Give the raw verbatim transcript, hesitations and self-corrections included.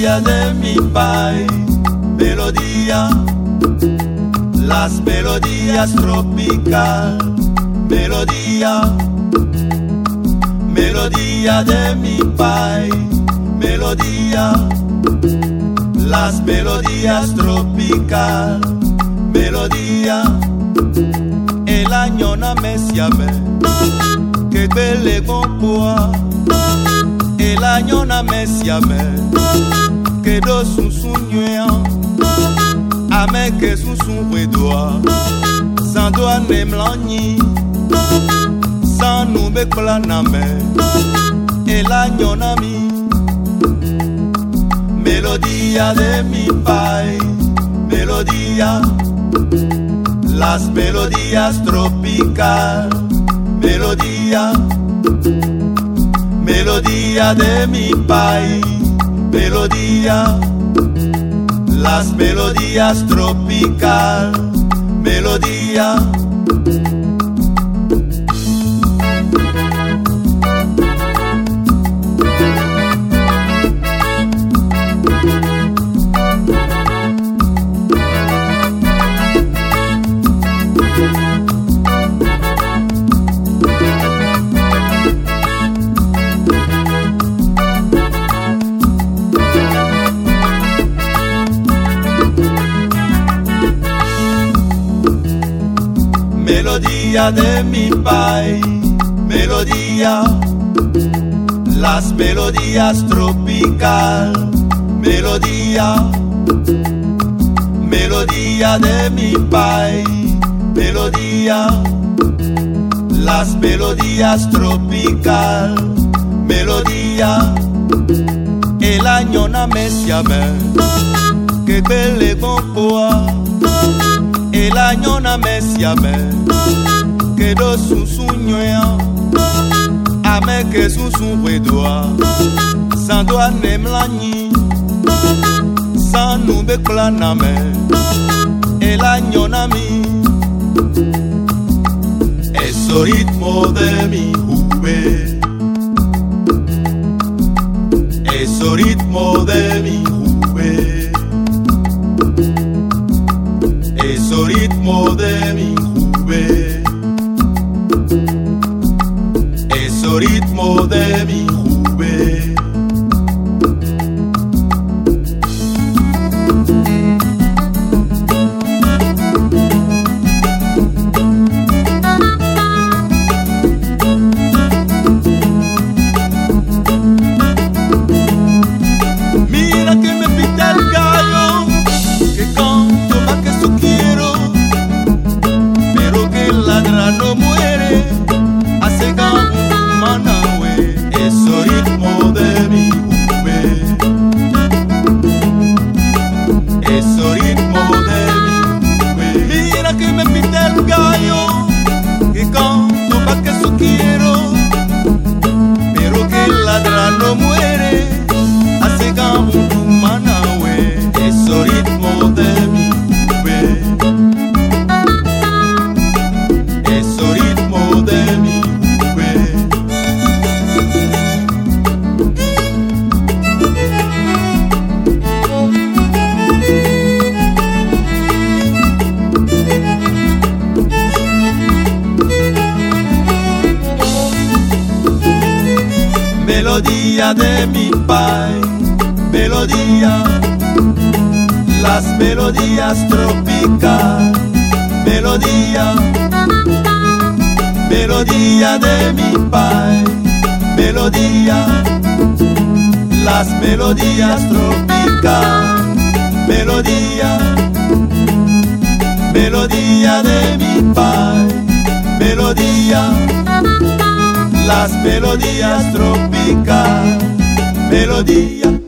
melodía de mi país, melodía, las melodías tropical, melodía, melodía de mi país, melodía, las melodías tropical, melodía. El año na me siame, que belle gonpoa. El año na me siame, que do sun sun nyan. Ame que sun sun wedoa, sans doa ne mlanyi, sans nous me planame. El año na mi, melodía de mi país, melodía. Las melodías tropical, melodía, melodía de mi país, melodía. Las melodías tropical, melodía. Melodía de mi país, melodía, las melodías tropical, melodía, melodía de mi país, melodía, las melodías tropical, melodía. El año na me siame, que belle gonpoa. El año na me siame, que do sun sun nyan. Ame que sun sun wedoa, sans doa ne mlanyi, sans nous me planame. El año na mi, eso ritmo de mi juve, eso ritmo de mi juve. Eso ritmo de mi juve, eso ritmo de mi juve. Mira que me pinta el gallo, que canto más que eso quiero, pero que el ladra no muere, hace gamu manahue. Eso ritmo de mi juve, eso ritmo de mi juve. Mira que me pinta el gallo, que canto más que eso quiero, pero que el ladra no muere, hace gamu manahue. Eso ritmo de mi juve, eso ritmo de mi juve. Melodía de mi país, melodía, las melodías tropical, melodía, melodía de mi país, melodía, las melodías tropical, melodía, melodía de mi país, melodía, las melodías tropical, melodía.